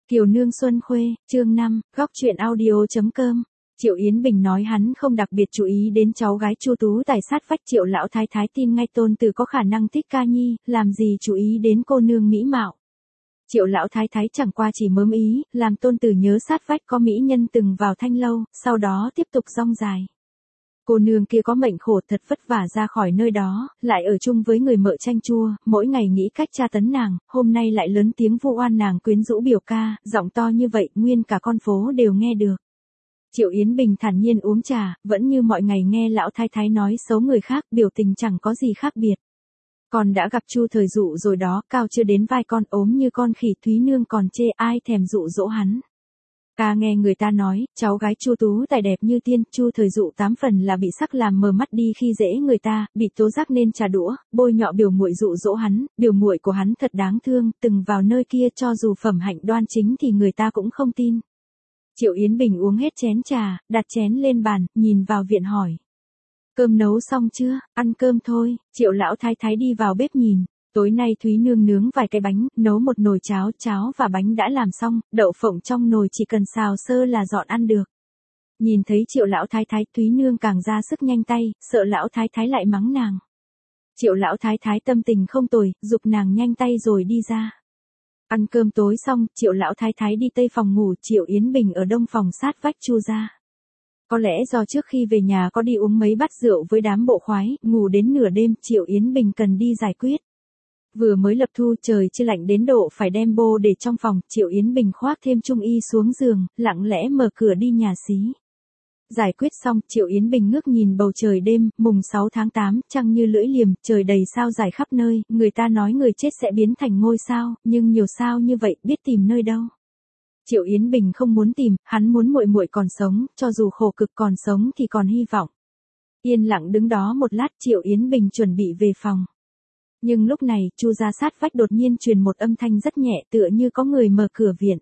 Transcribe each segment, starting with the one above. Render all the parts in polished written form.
Kiều Nương Xuân Khuê, chương 5, góc truyện audio.com. Triệu Yến Bình nói hắn không đặc biệt chú ý đến cháu gái Chu Tú Tài sát vách. Triệu lão thái thái tin ngay tôn tử có khả năng thích ca nhi, làm gì chú ý đến cô nương mỹ mạo. Triệu lão thái thái chẳng qua chỉ mớm ý, làm tôn tử nhớ sát vách có mỹ nhân từng vào thanh lâu, sau đó tiếp tục rong dài. Cô nương kia có mệnh khổ thật vất vả ra khỏi nơi đó, lại ở chung với người mợ chanh chua, mỗi ngày nghĩ cách tra tấn nàng, hôm nay lại lớn tiếng vu oan nàng quyến rũ biểu ca, giọng to như vậy, nguyên cả con phố đều nghe được. Triệu Yến Bình thản nhiên uống trà, vẫn như mọi ngày nghe lão thái thái nói xấu người khác, biểu tình chẳng có gì khác biệt. Còn đã gặp Chu Thời Dụ rồi đó, cao chưa đến vai con, ốm như con khỉ, Thúy Nương còn chê, ai thèm dụ dỗ hắn. Ta nghe người ta nói, cháu gái Chu Tú Tài đẹp như tiên, Chu Thời Dụ 8 phần là bị sắc làm mờ mắt đi khi dễ người ta, bị tố giác nên trà đũa, bôi nhọ biểu muội dụ dỗ hắn, biểu muội của hắn thật đáng thương, từng vào nơi kia cho dù phẩm hạnh đoan chính thì người ta cũng không tin. Triệu Yến Bình uống hết chén trà, đặt chén lên bàn, nhìn vào viện hỏi. Cơm nấu xong chưa, ăn cơm thôi. Triệu lão thái thái đi vào bếp nhìn. Tối nay Thúy Nương nướng vài cái bánh, nấu một nồi cháo và bánh đã làm xong, đậu phộng trong nồi chỉ cần xào sơ là dọn ăn được. Nhìn thấy Triệu lão thái thái, Thúy Nương càng ra sức nhanh tay, sợ lão thái thái lại mắng nàng. Triệu lão thái thái tâm tình không tồi, giục nàng nhanh tay rồi đi ra. Ăn cơm tối xong, Triệu lão thái thái đi tây phòng ngủ, Triệu Yến Bình ở đông phòng sát vách Chu gia. Có lẽ do trước khi về nhà có đi uống mấy bát rượu với đám bộ khoái, ngủ đến nửa đêm, Triệu Yến Bình cần đi giải quyết. Vừa mới lập thu, trời chưa lạnh đến độ phải đem bô để trong phòng, Triệu Yến Bình khoác thêm trung y xuống giường, lặng lẽ mở cửa đi nhà xí. Giải quyết xong, Triệu Yến Bình ngước nhìn bầu trời đêm, mùng 6 tháng 8, trăng như lưỡi liềm, trời đầy sao dài khắp nơi, người ta nói người chết sẽ biến thành ngôi sao, nhưng nhiều sao như vậy, biết tìm nơi đâu. Triệu Yến Bình không muốn tìm, hắn muốn muội muội còn sống, cho dù khổ cực còn sống thì còn hy vọng. Yên lặng đứng đó một lát, Triệu Yến Bình chuẩn bị về phòng. Nhưng lúc này, Chu gia sát vách đột nhiên truyền một âm thanh rất nhẹ, tựa như có người mở cửa viện.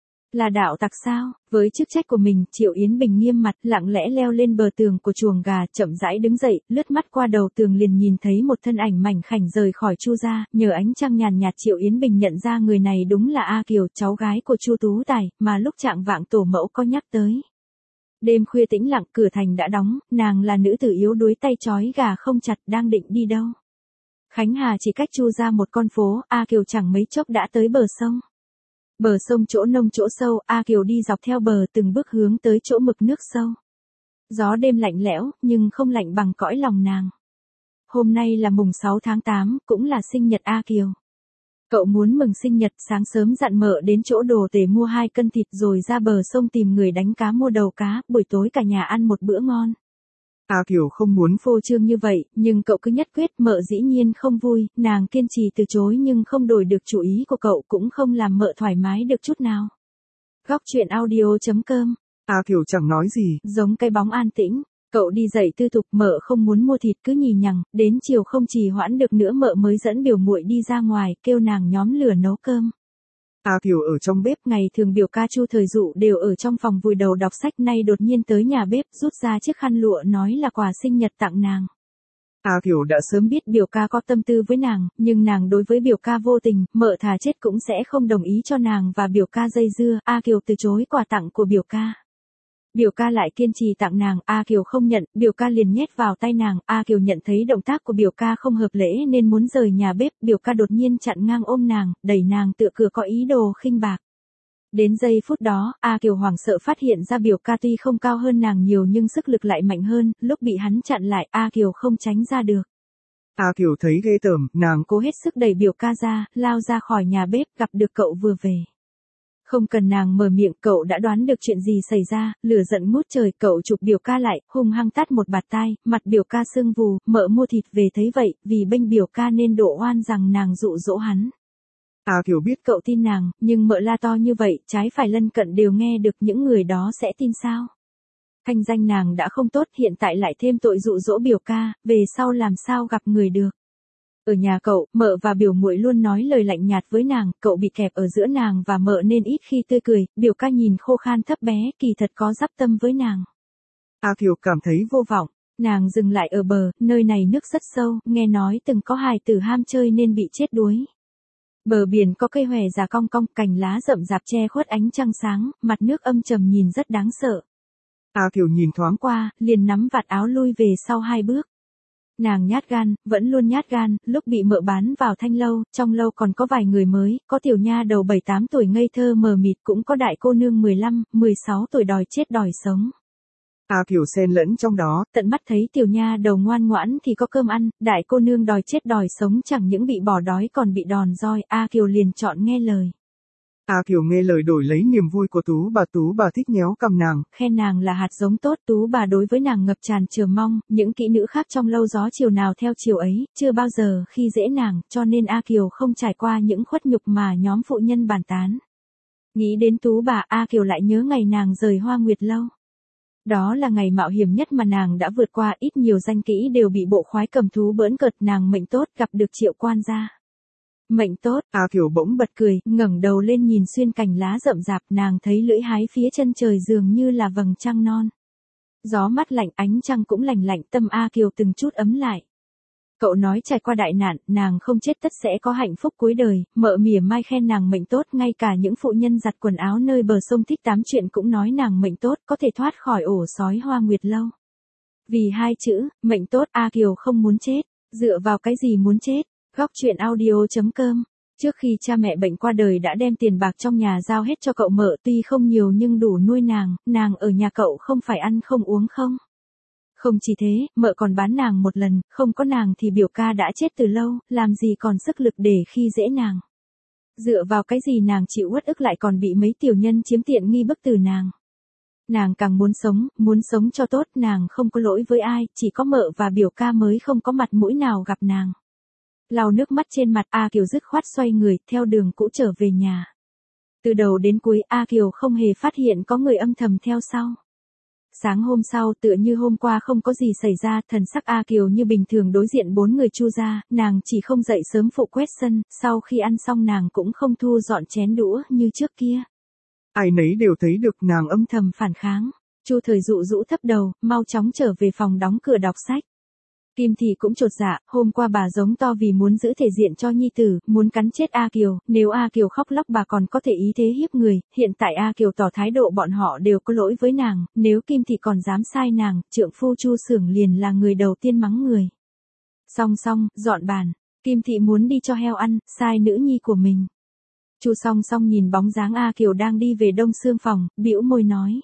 Là đạo tặc sao? Với chức trách của mình, Triệu Yến Bình nghiêm mặt, lặng lẽ leo lên bờ tường của chuồng gà, chậm rãi đứng dậy, lướt mắt qua đầu tường liền nhìn thấy một thân ảnh mảnh khảnh rời khỏi Chu gia, nhờ ánh trăng nhàn nhạt Triệu Yến Bình nhận ra người này đúng là A Kiều, cháu gái của Chu Tú Tài, mà lúc trạng vạng tổ mẫu có nhắc tới. Đêm khuya tĩnh lặng, cửa thành đã đóng, nàng là nữ tử yếu đuối tay trói gà không chặt, đang định đi đâu. Khánh Hà chỉ cách Chu gia một con phố, A Kiều chẳng mấy chốc đã tới bờ sông. Bờ sông chỗ nông chỗ sâu, A Kiều đi dọc theo bờ từng bước hướng tới chỗ mực nước sâu. Gió đêm lạnh lẽo, nhưng không lạnh bằng cõi lòng nàng. Hôm nay là mùng 6 tháng 8, cũng là sinh nhật A Kiều. Cậu muốn mừng sinh nhật, sáng sớm dặn mợ đến chỗ đồ tể mua 2 cân thịt rồi ra bờ sông tìm người đánh cá mua đầu cá, buổi tối cả nhà ăn một bữa ngon. A Kiều không muốn phô trương như vậy, nhưng cậu cứ nhất quyết, mợ dĩ nhiên không vui, nàng kiên trì từ chối nhưng không đổi được chủ ý của cậu, cũng không làm mợ thoải mái được chút nào. Góc truyện audio.com. A Kiều chẳng nói gì, giống cái bóng an tĩnh. Cậu đi dậy tư tục, mợ không muốn mua thịt cứ nhì nhằng, đến chiều không trì hoãn được nữa mợ mới dẫn biểu muội đi ra ngoài, kêu nàng nhóm lửa nấu cơm. A Kiều ở trong bếp, ngày thường biểu ca Chu Thời Dụ đều ở trong phòng vùi đầu đọc sách, nay đột nhiên tới nhà bếp, rút ra chiếc khăn lụa nói là quà sinh nhật tặng nàng. A Kiều đã sớm biết biểu ca có tâm tư với nàng, nhưng nàng đối với biểu ca vô tình, mợ thà chết cũng sẽ không đồng ý cho nàng và biểu ca dây dưa, A Kiều từ chối quà tặng của biểu ca. Biểu ca lại kiên trì tặng nàng, A Kiều không nhận, biểu ca liền nhét vào tay nàng, A Kiều nhận thấy động tác của biểu ca không hợp lễ nên muốn rời nhà bếp, biểu ca đột nhiên chặn ngang ôm nàng, đẩy nàng tựa cửa có ý đồ khinh bạc. Đến giây phút đó, A Kiều hoảng sợ phát hiện ra biểu ca tuy không cao hơn nàng nhiều nhưng sức lực lại mạnh hơn, lúc bị hắn chặn lại, A Kiều không tránh ra được. A Kiều thấy ghê tởm, nàng cố hết sức đẩy biểu ca ra, lao ra khỏi nhà bếp, gặp được cậu vừa về. Không cần nàng mở miệng, cậu đã đoán được chuyện gì xảy ra, lửa giận ngút trời, cậu chụp biểu ca lại, hung hăng tát một bạt tai, mặt biểu ca sưng vù, mợ mua thịt về thấy vậy, vì bênh biểu ca nên đổ oan rằng nàng dụ dỗ hắn. A Kiều biết cậu tin nàng, nhưng mợ la to như vậy, trái phải lân cận đều nghe được, những người đó sẽ tin sao? Thanh danh nàng đã không tốt, hiện tại lại thêm tội dụ dỗ biểu ca, về sau làm sao gặp người được. Ở nhà cậu, mợ và biểu muội luôn nói lời lạnh nhạt với nàng, cậu bị kẹp ở giữa nàng và mợ nên ít khi tươi cười, biểu ca nhìn khô khan thấp bé, kỳ thật có dắp tâm với nàng. A Kiều cảm thấy vô vọng, nàng dừng lại ở bờ, nơi này nước rất sâu, nghe nói từng có hài tử ham chơi nên bị chết đuối. Bờ biển có cây hòe già cong cong, cành lá rậm rạp che khuất ánh trăng sáng, mặt nước âm trầm nhìn rất đáng sợ. A Kiều nhìn thoáng Qua, liền nắm vạt áo lui về sau 2 bước. Nàng nhát gan, vẫn luôn nhát gan, lúc bị mợ bán vào thanh lâu, trong lâu còn có vài người mới, có tiểu nha đầu 7-8 tuổi ngây thơ mờ mịt, cũng có đại cô nương 15-16 tuổi đòi chết đòi sống. A Kiều xen lẫn trong đó, Tận mắt thấy tiểu nha đầu ngoan ngoãn thì có cơm ăn, đại cô nương đòi chết đòi sống chẳng những bị bỏ đói còn bị đòn roi, A Kiều liền chọn nghe lời. A Kiều nghe lời đổi lấy niềm vui của Tú bà thích nhéo cầm nàng, Khen nàng là hạt giống tốt, Tú bà đối với nàng ngập tràn chờ mong, những kỹ nữ khác trong lâu gió chiều nào theo chiều ấy, chưa bao giờ khi dễ nàng, cho nên A Kiều không trải qua những khuất nhục mà nhóm phụ nhân bàn tán. Nghĩ đến Tú bà, A Kiều lại nhớ ngày nàng rời Hoa Nguyệt lâu. Đó là ngày mạo hiểm nhất mà nàng đã vượt qua, ít nhiều danh kỹ đều bị bộ khoái cầm thú bỡn cợt, nàng mệnh tốt gặp được Triệu quan gia. Mệnh tốt, A Kiều bỗng bật cười, ngẩng đầu lên nhìn xuyên cành lá rậm rạp, nàng thấy lưỡi hái phía chân trời dường như là vầng trăng non. Gió mát lạnh, ánh trăng cũng lành lạnh, tâm A Kiều từng chút ấm lại. Cậu nói trải qua đại nạn, nàng không chết tất sẽ có hạnh phúc cuối đời, mợ mỉa mai khen nàng mệnh tốt, ngay cả những phụ nhân giặt quần áo nơi bờ sông thích tám chuyện cũng nói nàng mệnh tốt, có thể thoát khỏi ổ sói Hoa Nguyệt lâu. Vì 2 chữ, mệnh tốt, A Kiều không muốn chết, dựa vào cái gì muốn chết? Góc truyện audio.com. Trước khi cha mẹ bệnh qua đời đã đem tiền bạc trong nhà giao hết cho cậu mợ, tuy không nhiều nhưng đủ nuôi nàng ở nhà cậu không phải ăn không uống không. Không chỉ thế, mợ còn bán nàng một lần, không có nàng thì biểu ca đã chết từ lâu, làm gì còn sức lực để khi dễ nàng. Dựa vào cái gì nàng chịu uất ức lại còn bị mấy tiểu nhân chiếm tiện nghi bức tử nàng. Nàng càng muốn sống cho tốt, nàng không có lỗi với ai, chỉ có mợ và biểu ca mới không có mặt mũi nào gặp nàng. Lau nước mắt trên mặt, A Kiều dứt khoát xoay người, theo đường cũ trở về nhà. Từ đầu đến cuối, A Kiều không hề phát hiện có người âm thầm theo sau. Sáng hôm sau, tựa như hôm qua không có gì xảy ra, thần sắc A Kiều như bình thường đối diện 4 người Chu gia, nàng chỉ không dậy sớm phụ quét sân, sau khi ăn xong nàng cũng không thu dọn chén đũa như trước kia. Ai nấy đều thấy được nàng Âm thầm phản kháng. Chu Thời Dụ rũ thấp đầu, mau chóng trở về phòng đóng cửa đọc sách. Kim Thị cũng chột dạ, hôm qua bà giống to vì muốn giữ thể diện cho nhi tử, muốn cắn chết A Kiều, nếu A Kiều khóc lóc bà còn có thể ý thế hiếp người, hiện tại A Kiều tỏ thái độ bọn họ đều có lỗi với nàng, nếu Kim Thị còn dám sai nàng, trượng phu Chu Xưởng liền là người đầu tiên mắng người. Song, dọn bàn, Kim Thị muốn đi cho heo ăn, sai nữ nhi của mình. Chu Song nhìn bóng dáng A Kiều đang đi về đông xương phòng, bĩu môi nói.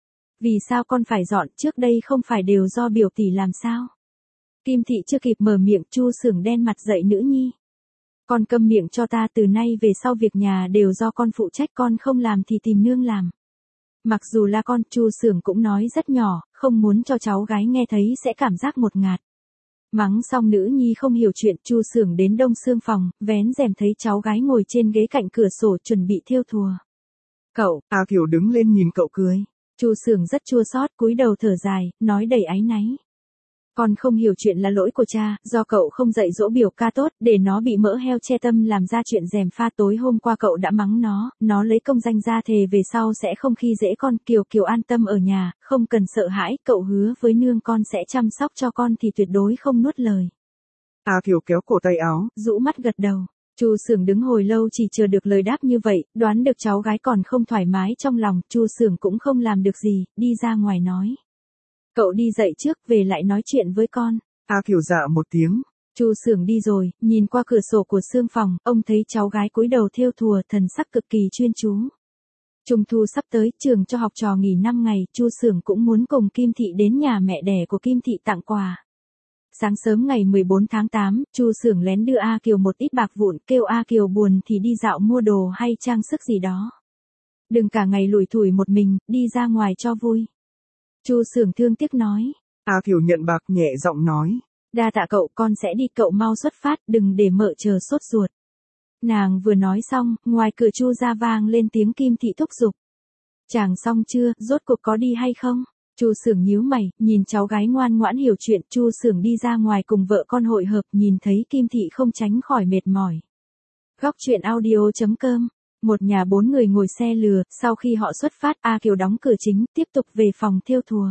Vì sao con phải dọn, trước đây không phải đều do biểu tỷ làm sao? Kim Thị chưa kịp mở miệng, Chu Xưởng đen mặt dậy, nữ nhi. Con câm miệng cho ta, từ nay về sau việc nhà đều do con phụ trách, con không làm thì tìm nương làm. Mặc dù là con, Chu Xưởng cũng nói rất nhỏ, không muốn cho cháu gái nghe thấy sẽ cảm giác ngột ngạt. Mắng xong nữ nhi không hiểu chuyện, Chu Xưởng đến đông xương phòng, vén rèm thấy cháu gái ngồi trên ghế cạnh cửa sổ chuẩn bị thêu thùa. Cậu, A Kiều đứng lên nhìn cậu cười. Chu Xưởng rất chua xót, cúi đầu thở dài, nói đầy áy náy. Con không hiểu chuyện là lỗi của cha, do cậu không dạy dỗ biểu ca tốt, để nó bị mỡ heo che tâm làm ra chuyện gièm pha. Tối hôm qua cậu đã mắng nó lấy công danh ra thề về sau sẽ không khi dễ con. Kiều an tâm ở nhà, không cần sợ hãi, cậu hứa với nương con sẽ chăm sóc cho con thì tuyệt đối không nuốt lời. A Kiều kéo cổ tay áo, rũ mắt gật đầu. Chu Xưởng đứng hồi lâu chỉ chờ được lời đáp như vậy, đoán được cháu gái còn không thoải mái trong lòng, Chu Xưởng cũng không làm được gì, đi ra ngoài nói. Cậu đi dậy trước, về lại nói chuyện với con. A Kiều dạ một tiếng. Chu Xưởng đi rồi, nhìn qua cửa sổ của xương phòng, ông thấy cháu gái cúi đầu thêu thùa, thần sắc cực kỳ chuyên chú. Trung thu sắp tới, trường cho học trò nghỉ 5 ngày, Chu Xưởng cũng muốn cùng Kim Thị đến nhà mẹ đẻ của Kim Thị tặng quà. Sáng sớm ngày 14 tháng 8, Chu Xưởng lén đưa A Kiều một ít bạc vụn, kêu A Kiều buồn thì đi dạo mua đồ hay trang sức gì đó. Đừng cả ngày lủi thủi một mình, đi ra ngoài cho vui. Chu Xưởng thương tiếc nói. A Kiều nhận bạc nhẹ giọng nói. Đa tạ cậu, con sẽ đi, cậu mau xuất phát, đừng để mợ chờ sốt ruột. Nàng vừa nói xong, ngoài cửa Chu gia vang lên tiếng Kim Thị thúc giục. Chàng xong chưa, rốt cuộc có đi hay không? Chu Xưởng nhíu mày, nhìn cháu gái ngoan ngoãn hiểu chuyện, Chu Xưởng đi ra ngoài cùng vợ con hội hợp, nhìn thấy Kim Thị không tránh khỏi mệt mỏi. Góc truyện audio.com. Một nhà 4 người ngồi xe lừa, sau khi họ xuất phát, A Kiều đóng cửa chính, tiếp tục về phòng thêu thùa.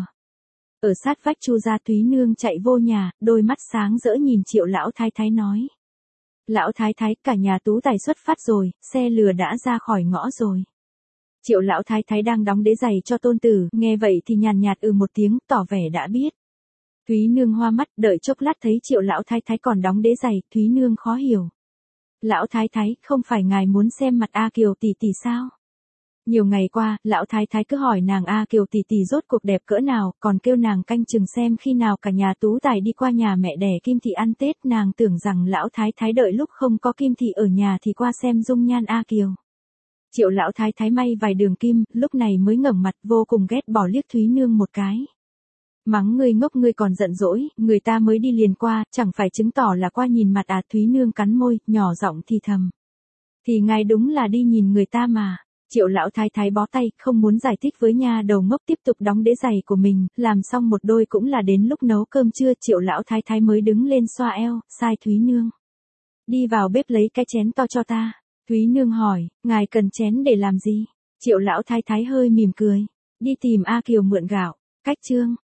Ở sát vách Chu gia Túy nương chạy vô nhà, đôi mắt sáng rỡ nhìn Triệu lão thái thái nói. Lão thái thái, cả nhà Tú Tài xuất phát rồi, xe lừa đã ra khỏi ngõ rồi. Triệu lão thái thái đang đóng đế giày cho tôn tử, nghe vậy thì nhàn nhạt một tiếng, tỏ vẻ đã biết. Thúy Nương hoa mắt, đợi chốc lát thấy Triệu lão thái thái còn đóng đế giày, Thúy Nương khó hiểu. Lão thái thái, không phải ngài muốn xem mặt A Kiều tỷ tỷ sao? Nhiều ngày qua, lão thái thái cứ hỏi nàng A Kiều tỷ tỷ rốt cuộc đẹp cỡ nào, còn kêu nàng canh chừng xem khi nào cả nhà Tú Tài đi qua nhà mẹ đẻ Kim Thị ăn Tết, nàng tưởng rằng lão thái thái đợi lúc không có Kim Thị ở nhà thì qua xem dung nhan A Kiều. Triệu lão thái thái may vài đường kim, lúc này mới ngẩng mặt vô cùng ghét bỏ liếc Thúy Nương một cái. Mắng ngươi ngốc, ngươi còn giận dỗi, người ta mới đi liền qua, chẳng phải chứng tỏ là qua nhìn mặt à? Thúy Nương cắn môi, nhỏ giọng thì thầm. Thì ngài đúng là đi nhìn người ta mà. Triệu lão thái thái bó tay, không muốn giải thích với nha đầu ngốc, tiếp tục đóng đế giày của mình, làm xong một đôi cũng là đến lúc nấu cơm trưa. Triệu lão thái thái mới đứng lên xoa eo, sai Thúy Nương. Đi vào bếp lấy cái chén to cho ta. Thúy Nương hỏi, ngài cần chén để làm gì? Triệu lão thái thái hơi mỉm cười. Đi tìm A Kiều mượn gạo. Cách chương.